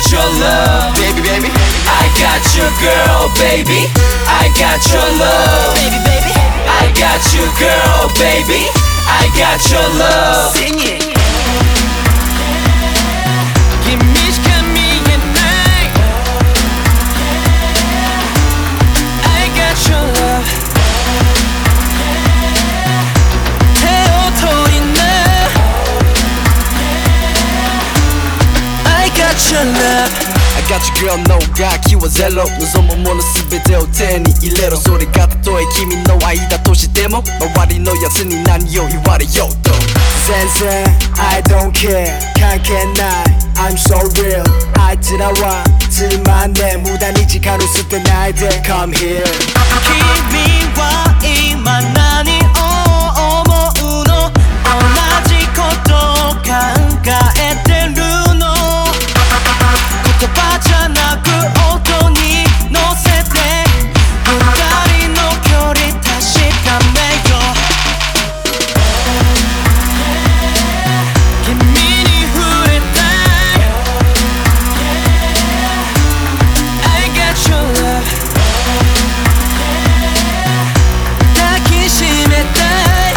your love, baby, baby. I got your girl, baby. I got your love, baby, baby. I got you, girl, baby. I got your love. Sing it. I got you girl no が気はゼロ望むもの全てを手に入れろそれがたとえ君の愛だとしても周りのやつに何を言われようと全然 I don't care 関係ない I'm so real あいつらはつまんねえ無駄に時間を捨てないで Come here 君は今何を思うの同じことを考えてる言葉じゃなく音に乗せて二人の距離確かめよ君に触れたい I got your love 抱きしめたい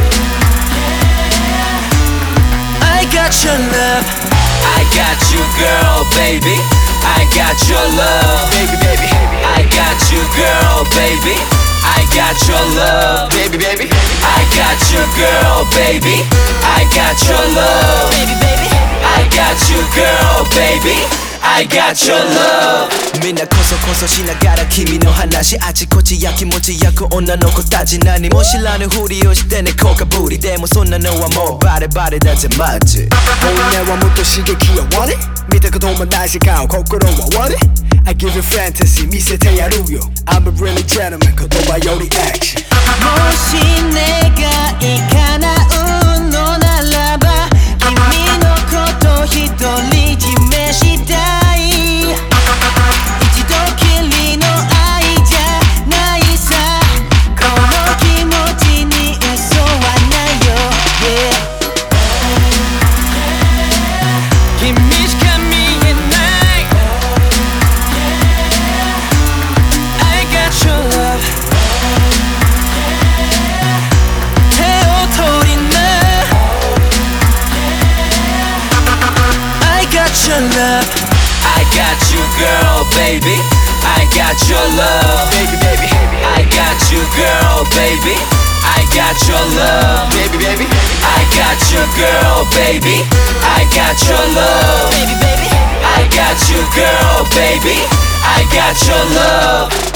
I got your love I got you, girl, baby. I got your love, baby, baby. I got you, girl, baby. I got your love, baby, baby. I got you, girl, baby. I got your love, baby, baby. I got you, girl, baby. I got your love みんなこそこそしながら君の話あちこちやきもち焼く女の子たち何も知らぬふりをして猫かぶりでもそんなのはもうバレバレだぜマジ本音はもっと刺激を Want it 見たこともない世界を心は Want it I give you fantasy 見せてやるよ I'm a really gentleman 言葉よりアクションもし願い叶うのならば君のこと一人占めしたい一度きりの愛じゃないさこの気持ちに嘘はないよ、yeah、君しか見えない I got your love 手を取りな I got your love I got you, girl, baby. I got your love, baby, baby. I got you, girl, baby. I got your love, baby, baby. I got you, girl, baby. I got your love, baby, baby. I got you, girl, baby. I got your love.